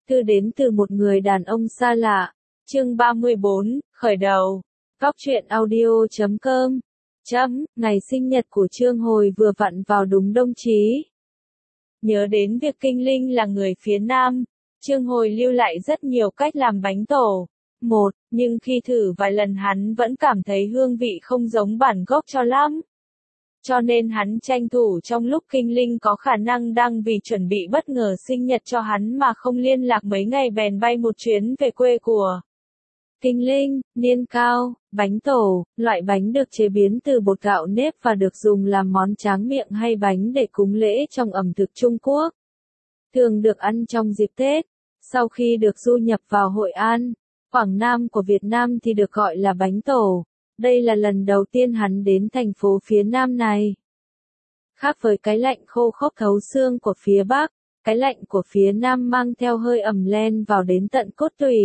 Thư đến từ một người đàn ông xa lạ. Chương 34, khởi đầu. Góc truyện audio.com. Ngày sinh nhật của Trương Hồi vừa vặn vào đúng đông chí. Nhớ đến việc Kinh Linh là người phía Nam, Trương Hồi lưu lại rất nhiều cách làm bánh tổ. Nhưng khi thử vài lần hắn vẫn cảm thấy hương vị không giống bản gốc cho lắm. Cho nên hắn tranh thủ trong lúc Kinh Linh có khả năng đang vì chuẩn bị bất ngờ sinh nhật cho hắn mà không liên lạc mấy ngày bèn bay một chuyến về quê của Kinh Linh, niên cao, bánh tổ, loại bánh được chế biến từ bột gạo nếp và được dùng làm món tráng miệng hay bánh để cúng lễ trong ẩm thực Trung Quốc. Thường được ăn trong dịp Tết, sau khi được du nhập vào Hội An, Quảng Nam của Việt Nam thì được gọi là bánh tổ. Đây là lần đầu tiên hắn đến thành phố phía Nam này. Khác với cái lạnh khô khốc thấu xương của phía Bắc, cái lạnh của phía Nam mang theo hơi ẩm len vào đến tận cốt tủy.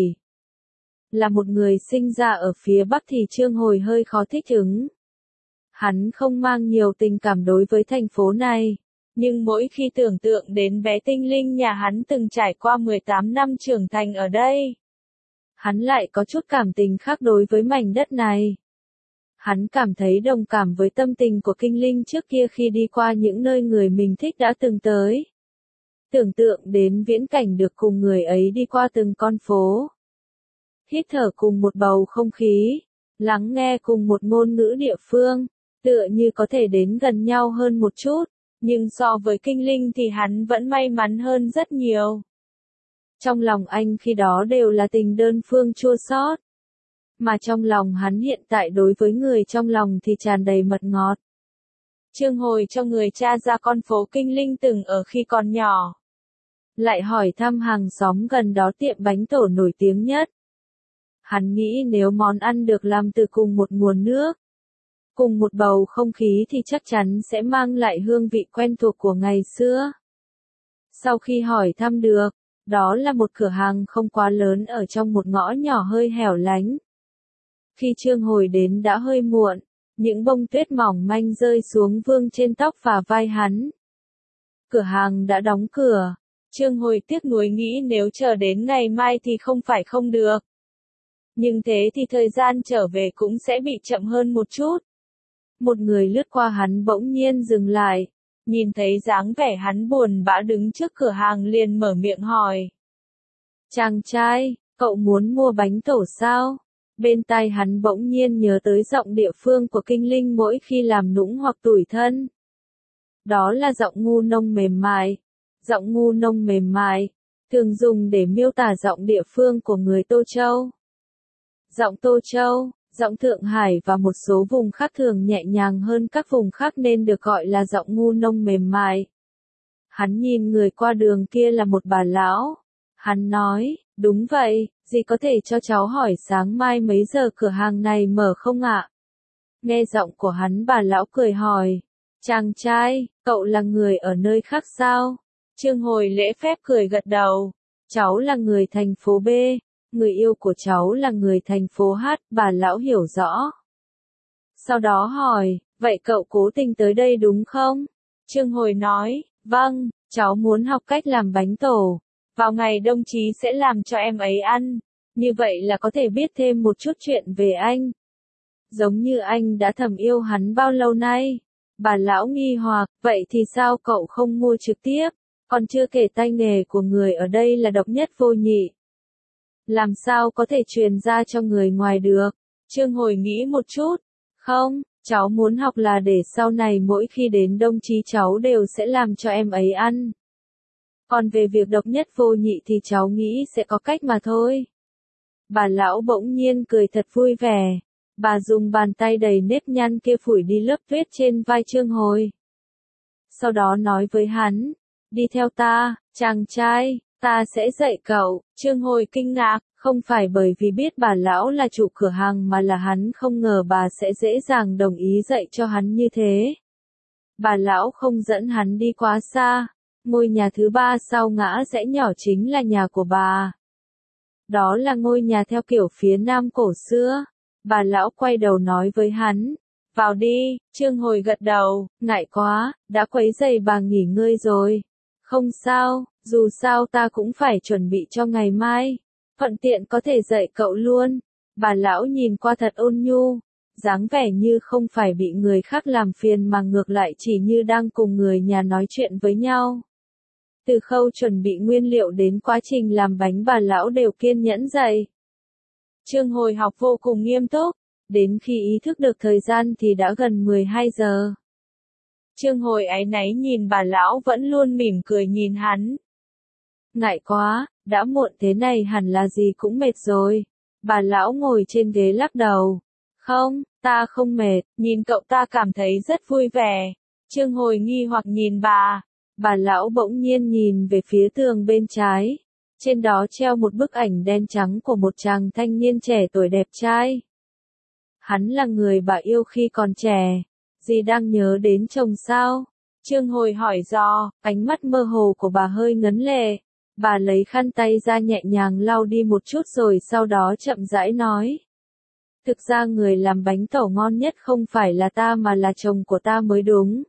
Là một người sinh ra ở phía Bắc thì Trương Hồi hơi khó thích ứng. Hắn không mang nhiều tình cảm đối với thành phố này, nhưng mỗi khi tưởng tượng đến bé tinh linh nhà hắn từng trải qua 18 năm trưởng thành ở đây, hắn lại có chút cảm tình khác đối với mảnh đất này. Hắn cảm thấy đồng cảm với tâm tình của Kinh Linh trước kia khi đi qua những nơi người mình thích đã từng tới. Tưởng tượng đến viễn cảnh được cùng người ấy đi qua từng con phố. Hít thở cùng một bầu không khí, lắng nghe cùng một ngôn ngữ địa phương, tựa như có thể đến gần nhau hơn một chút, nhưng so với Kinh Linh thì hắn vẫn may mắn hơn rất nhiều. Trong lòng anh khi đó đều là tình đơn phương chua xót. Mà trong lòng hắn hiện tại đối với người trong lòng thì tràn đầy mật ngọt. Trương Hồi cho người cha ra con phố Kinh Linh từng ở khi còn nhỏ. Lại hỏi thăm hàng xóm gần đó tiệm bánh tổ nổi tiếng nhất. Hắn nghĩ nếu món ăn được làm từ cùng một nguồn nước, cùng một bầu không khí thì chắc chắn sẽ mang lại hương vị quen thuộc của ngày xưa. Sau khi hỏi thăm được, đó là một cửa hàng không quá lớn ở trong một ngõ nhỏ hơi hẻo lánh. Khi Trương Hồi đến đã hơi muộn, những bông tuyết mỏng manh rơi xuống vương trên tóc và vai hắn. Cửa hàng đã đóng cửa, Trương Hồi tiếc nuối nghĩ nếu chờ đến ngày mai thì không phải không được. Nhưng thế thì thời gian trở về cũng sẽ bị chậm hơn một chút. Một người lướt qua hắn bỗng nhiên dừng lại, nhìn thấy dáng vẻ hắn buồn bã đứng trước cửa hàng liền mở miệng hỏi. Chàng trai, cậu muốn mua bánh tổ sao? Bên tai hắn bỗng nhiên nhớ tới giọng địa phương của Kinh Linh mỗi khi làm nũng hoặc tủi thân. Đó là giọng ngu nông mềm mại. Giọng ngu nông mềm mại, thường dùng để miêu tả giọng địa phương của người Tô Châu. Giọng Tô Châu, giọng Thượng Hải và một số vùng khác thường nhẹ nhàng hơn các vùng khác nên được gọi là giọng ngu nông mềm mại. Hắn nhìn người qua đường kia là một bà lão. Hắn nói, đúng vậy, dì có thể cho cháu hỏi sáng mai mấy giờ cửa hàng này mở không ạ? Nghe giọng của hắn bà lão cười hỏi, chàng trai, cậu là người ở nơi khác sao? Trương Hồi lễ phép cười gật đầu, cháu là người thành phố B, người yêu của cháu là người thành phố H, bà lão hiểu rõ. Sau đó hỏi, vậy cậu cố tình tới đây đúng không? Trương Hồi nói, vâng, cháu muốn học cách làm bánh tổ. Vào ngày đông chí sẽ làm cho em ấy ăn, như vậy là có thể biết thêm một chút chuyện về anh. Giống như anh đã thầm yêu hắn bao lâu nay. Bà lão nghi hoặc, vậy thì sao cậu không mua trực tiếp, còn chưa kể tay nghề của người ở đây là độc nhất vô nhị. Làm sao có thể truyền ra cho người ngoài được? Trương Hồi nghĩ một chút, không, cháu muốn học là để sau này mỗi khi đến đông chí cháu đều sẽ làm cho em ấy ăn. Còn về việc độc nhất vô nhị thì cháu nghĩ sẽ có cách mà thôi. Bà lão bỗng nhiên cười thật vui vẻ. Bà dùng bàn tay đầy nếp nhăn kia phủi đi lớp tuyết trên vai Trương Hồi. Sau đó nói với hắn, đi theo ta, chàng trai, ta sẽ dạy cậu. Trương Hồi kinh ngạc, không phải bởi vì biết bà lão là chủ cửa hàng mà là hắn không ngờ bà sẽ dễ dàng đồng ý dạy cho hắn như thế. Bà lão không dẫn hắn đi quá xa. Ngôi nhà thứ ba sau ngã rẽ nhỏ chính là nhà của bà. Đó là ngôi nhà theo kiểu phía Nam cổ xưa. Bà lão quay đầu nói với hắn, vào đi. Trương Hồi gật đầu, ngại quá, đã quấy rầy bà nghỉ ngơi rồi. Không sao, Dù sao ta cũng phải chuẩn bị cho ngày mai. Thuận tiện có thể dạy cậu luôn. Bà lão nhìn qua thật ôn nhu. Dáng vẻ như không phải bị người khác làm phiền mà ngược lại chỉ như đang cùng người nhà nói chuyện với nhau. Từ khâu chuẩn bị nguyên liệu đến quá trình làm bánh bà lão đều kiên nhẫn dạy. Trương Hồi học vô cùng nghiêm túc. Đến khi ý thức được thời gian thì đã gần 12 giờ. Trương Hồi áy náy nhìn bà lão vẫn luôn mỉm cười nhìn hắn. Ngại quá, đã muộn thế này hẳn là gì cũng mệt rồi. Bà lão ngồi trên ghế lắc đầu. Không, ta không mệt, nhìn cậu ta cảm thấy rất vui vẻ. Trương Hồi nghi hoặc nhìn bà. Bà lão bỗng nhiên nhìn về phía tường bên trái. Trên đó treo một bức ảnh đen trắng của một chàng thanh niên trẻ tuổi đẹp trai. Hắn là người bà yêu khi còn trẻ. Dì đang nhớ đến chồng sao? Trương Hồi hỏi dò, ánh mắt mơ hồ của bà hơi ngấn lệ. Bà lấy khăn tay ra nhẹ nhàng lau đi một chút rồi sau đó chậm rãi nói. Thực ra người làm bánh tàu ngon nhất không phải là ta mà là chồng của ta mới đúng.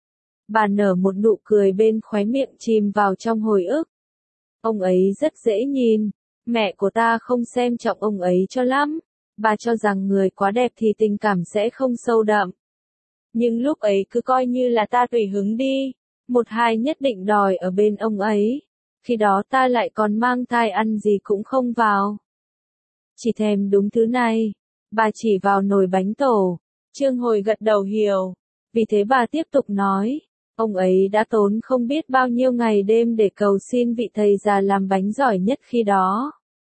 Bà nở một nụ cười bên khóe miệng chìm vào trong hồi ức. Ông ấy rất dễ nhìn. Mẹ của ta không xem trọng ông ấy cho lắm. Bà cho rằng người quá đẹp thì tình cảm sẽ không sâu đậm. Nhưng lúc ấy cứ coi như là ta tùy hứng đi. Một hai nhất định đòi ở bên ông ấy. Khi đó ta lại còn mang thai ăn gì cũng không vào. Chỉ thèm đúng thứ này. Bà chỉ vào nồi bánh tổ. Trương Hồi gật đầu hiểu. Vì thế bà tiếp tục nói. Ông ấy đã tốn không biết bao nhiêu ngày đêm để cầu xin vị thầy già làm bánh giỏi nhất khi đó.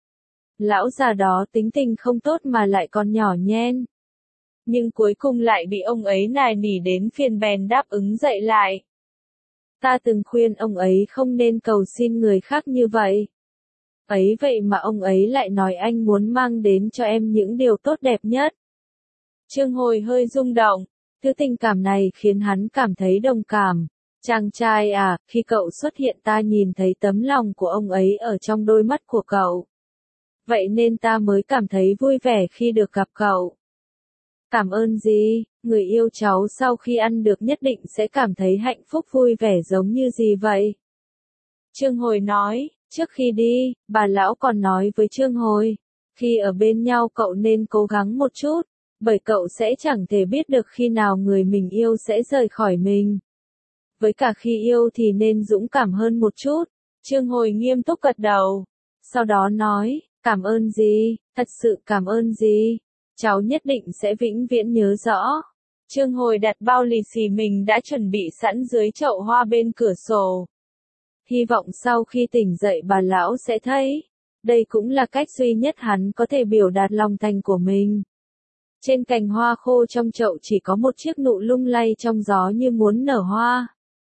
Lão già đó tính tình không tốt mà lại còn nhỏ nhen. Nhưng cuối cùng lại bị ông ấy nài nỉ đến phiền bèn đáp ứng dạy lại. Ta từng khuyên ông ấy không nên cầu xin người khác như vậy. Ấy vậy mà ông ấy lại nói anh muốn mang đến cho em những điều tốt đẹp nhất. Trương Hồi hơi rung động. Thứ tình cảm này khiến hắn cảm thấy đồng cảm. Chàng trai à, khi cậu xuất hiện ta nhìn thấy tấm lòng của ông ấy ở trong đôi mắt của cậu. Vậy nên ta mới cảm thấy vui vẻ khi được gặp cậu. Cảm ơn gì, người yêu cháu sau khi ăn được nhất định sẽ cảm thấy hạnh phúc vui vẻ giống như gì vậy? Trương Hồi nói, trước khi đi, bà lão còn nói với Trương Hồi, khi ở bên nhau cậu nên cố gắng một chút, bởi cậu sẽ chẳng thể biết được khi nào người mình yêu sẽ rời khỏi mình. Với cả khi yêu thì nên dũng cảm hơn một chút. Trương Hồi nghiêm túc gật đầu. Sau đó nói, cảm ơn gì, thật sự cảm ơn gì. Cháu nhất định sẽ vĩnh viễn nhớ rõ. Trương Hồi đặt bao lì xì mình đã chuẩn bị sẵn dưới chậu hoa bên cửa sổ. Hy vọng sau khi tỉnh dậy bà lão sẽ thấy. Đây cũng là cách duy nhất hắn có thể biểu đạt lòng thành của mình. Trên cành hoa khô trong chậu chỉ có một chiếc nụ lung lay trong gió như muốn nở hoa.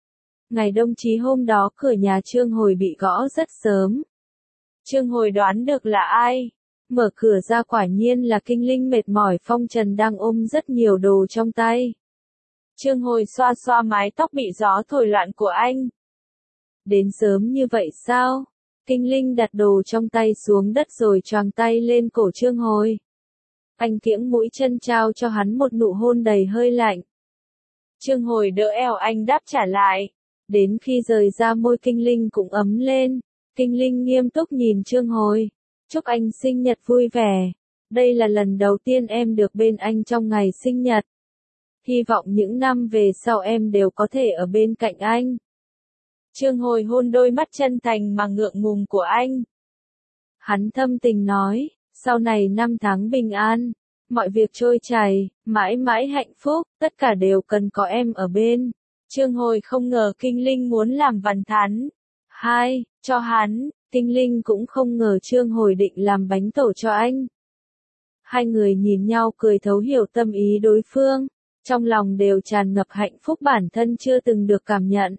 Ngày đông chí hôm đó cửa nhà Trương Hồi bị gõ rất sớm. Trương Hồi đoán được là ai. Mở cửa ra quả nhiên là Kinh Linh mệt mỏi phong trần đang ôm rất nhiều đồ trong tay. Trương Hồi xoa xoa mái tóc bị gió thổi loạn của anh. Đến sớm như vậy sao? Kinh Linh đặt đồ trong tay xuống đất rồi choàng tay lên cổ Trương Hồi. Anh kiễng mũi chân trao cho hắn một nụ hôn đầy hơi lạnh. Trương Hồi đỡ eo anh đáp trả lại. Đến khi rời ra môi Kinh Linh cũng ấm lên. Kinh Linh nghiêm túc nhìn Trương Hồi. Chúc anh sinh nhật vui vẻ. Đây là lần đầu tiên em được bên anh trong ngày sinh nhật. Hy vọng những năm về sau em đều có thể ở bên cạnh anh. Trương Hồi hôn đôi mắt chân thành mà ngượng ngùng của anh. Hắn thâm tình nói, sau này năm tháng bình an, mọi việc trôi chảy, mãi mãi hạnh phúc, tất cả đều cần có em ở bên. Trương Hồi không ngờ Kinh Linh muốn làm vằn thắn. Cho hắn, Kinh Linh cũng không ngờ Trương Hồi định làm bánh tổ cho anh. Hai người nhìn nhau cười thấu hiểu tâm ý đối phương, trong lòng đều tràn ngập hạnh phúc bản thân chưa từng được cảm nhận.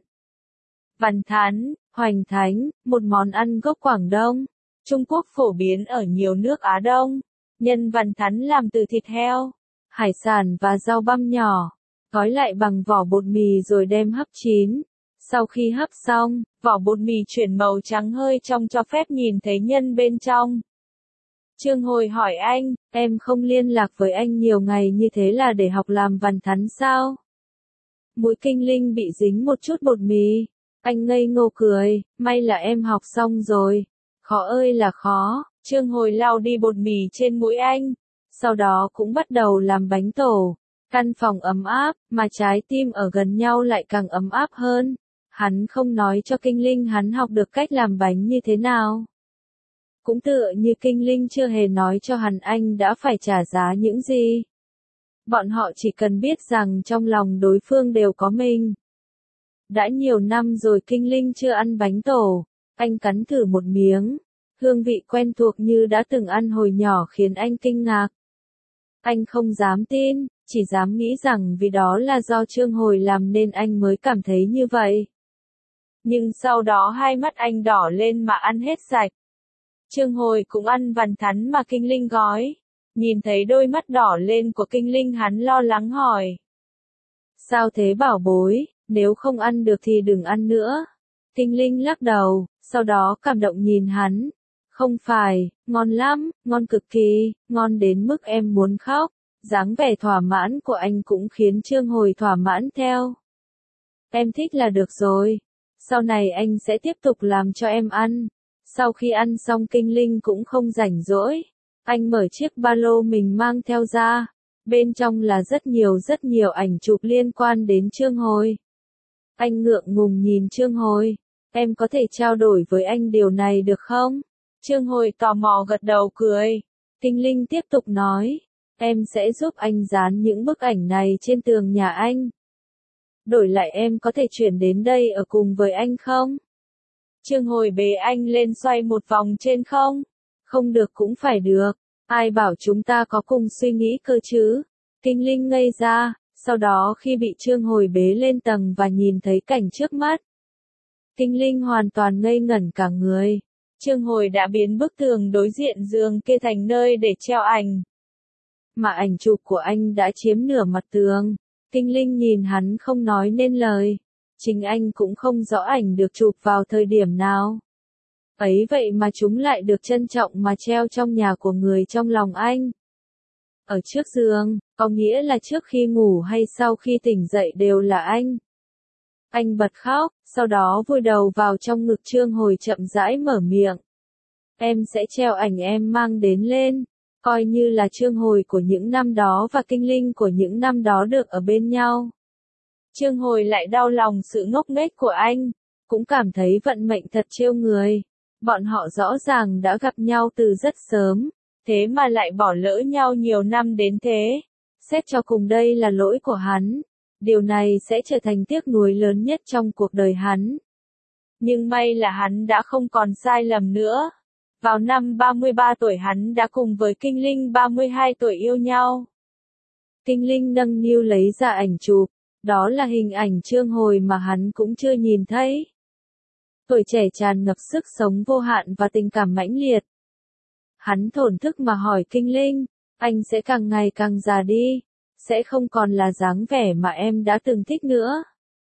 Vằn thắn, hoành thánh, một món ăn gốc Quảng Đông, Trung Quốc phổ biến ở nhiều nước Á Đông. Nhân vằn thắn làm từ thịt heo, hải sản và rau băm nhỏ, gói lại bằng vỏ bột mì rồi đem hấp chín. Sau khi hấp xong, vỏ bột mì chuyển màu trắng hơi trong cho phép nhìn thấy nhân bên trong. Trương Hồi hỏi anh, em không liên lạc với anh nhiều ngày như thế là để học làm vằn thắn sao? Mũi Kinh Linh bị dính một chút bột mì. Anh ngây ngô cười, may là em học xong rồi. Khó ơi là khó. Trương Hồi lau đi bột mì trên mũi anh. Sau đó cũng bắt đầu làm bánh tổ. Căn phòng ấm áp, mà trái tim ở gần nhau lại càng ấm áp hơn. Hắn không nói cho Kinh Linh hắn học được cách làm bánh như thế nào. Cũng tựa như Kinh Linh chưa hề nói cho hắn anh đã phải trả giá những gì. Bọn họ chỉ cần biết rằng trong lòng đối phương đều có mình. Đã nhiều năm rồi Kinh Linh chưa ăn bánh tổ. Anh cắn thử một miếng. Hương vị quen thuộc như đã từng ăn hồi nhỏ khiến anh kinh ngạc. Anh không dám tin, chỉ dám nghĩ rằng vì đó là do Trương Hồi làm nên anh mới cảm thấy như vậy. Nhưng sau đó hai mắt anh đỏ lên mà ăn hết sạch. Trương Hồi cũng ăn vằn thắn mà Kinh Linh gói. Nhìn thấy đôi mắt đỏ lên của Kinh Linh hắn lo lắng hỏi. Sao thế bảo bối, nếu không ăn được thì đừng ăn nữa. Kinh Linh lắc đầu, sau đó cảm động nhìn hắn. Không phải, ngon lắm, ngon cực kỳ, ngon đến mức em muốn khóc. Dáng vẻ thỏa mãn của anh cũng khiến Trương Hồi thỏa mãn theo. Em thích là được rồi. Sau này anh sẽ tiếp tục làm cho em ăn. Sau khi ăn xong Kinh Linh cũng không rảnh rỗi. Anh mở chiếc ba lô mình mang theo ra. Bên trong là rất nhiều ảnh chụp liên quan đến Trương Hồi. Anh ngượng ngùng nhìn Trương Hồi. Em có thể trao đổi với anh điều này được không? Trương Hồi tò mò gật đầu cười. Kinh Linh tiếp tục nói. Em sẽ giúp anh dán những bức ảnh này trên tường nhà anh. Đổi lại em có thể chuyển đến đây ở cùng với anh không? Trương Hồi bế anh lên xoay một vòng trên không? Không được cũng phải được. Ai bảo chúng ta có cùng suy nghĩ cơ chứ? Kinh Linh ngây ra, sau đó khi bị Trương Hồi bế lên tầng và nhìn thấy cảnh trước mắt. Kinh Linh hoàn toàn ngây ngẩn cả người. Trương Hồi đã biến bức tường đối diện giường kia thành nơi để treo ảnh. Mà ảnh chụp của anh đã chiếm nửa mặt tường. Kinh Linh nhìn hắn không nói nên lời. Chính anh cũng không rõ ảnh được chụp vào thời điểm nào. Ấy vậy mà chúng lại được trân trọng mà treo trong nhà của người trong lòng anh. Ở trước giường, có nghĩa là trước khi ngủ hay sau khi tỉnh dậy đều là anh. Anh bật khóc, sau đó vùi đầu vào trong ngực Trương Hồi chậm rãi mở miệng. Em sẽ treo ảnh em mang đến lên, coi như là Trương Hồi của những năm đó và Kinh Linh của những năm đó được ở bên nhau. Trương Hồi lại đau lòng sự ngốc nghếch của anh, cũng cảm thấy vận mệnh thật trêu người. Bọn họ rõ ràng đã gặp nhau từ rất sớm, thế mà lại bỏ lỡ nhau nhiều năm đến thế. Xét cho cùng đây là lỗi của hắn. Điều này sẽ trở thành tiếc nuối lớn nhất trong cuộc đời hắn. Nhưng may là hắn đã không còn sai lầm nữa. Vào năm 33 tuổi hắn đã cùng với Kinh Linh 32 tuổi yêu nhau. Kinh Linh nâng niu lấy ra ảnh chụp. Đó là hình ảnh Trương Hồi mà hắn cũng chưa nhìn thấy. Tuổi trẻ tràn ngập sức sống vô hạn và tình cảm mãnh liệt. Hắn thổn thức mà hỏi Kinh Linh, anh sẽ càng ngày càng già đi, sẽ không còn là dáng vẻ mà em đã từng thích nữa.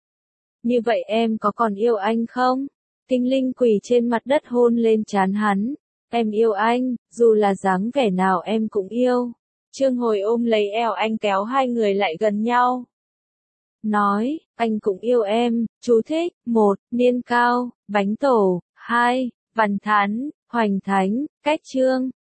Như vậy em có còn yêu anh không? Kinh Linh quỳ trên mặt đất hôn lên trán hắn. Em yêu anh, dù là dáng vẻ nào em cũng yêu. Trương Hồi ôm lấy eo anh kéo hai người lại gần nhau. Nói, anh cũng yêu em, chú thích, 1. Niên cao, bánh tổ, 2. Văn thán, hoành thánh, cách chương.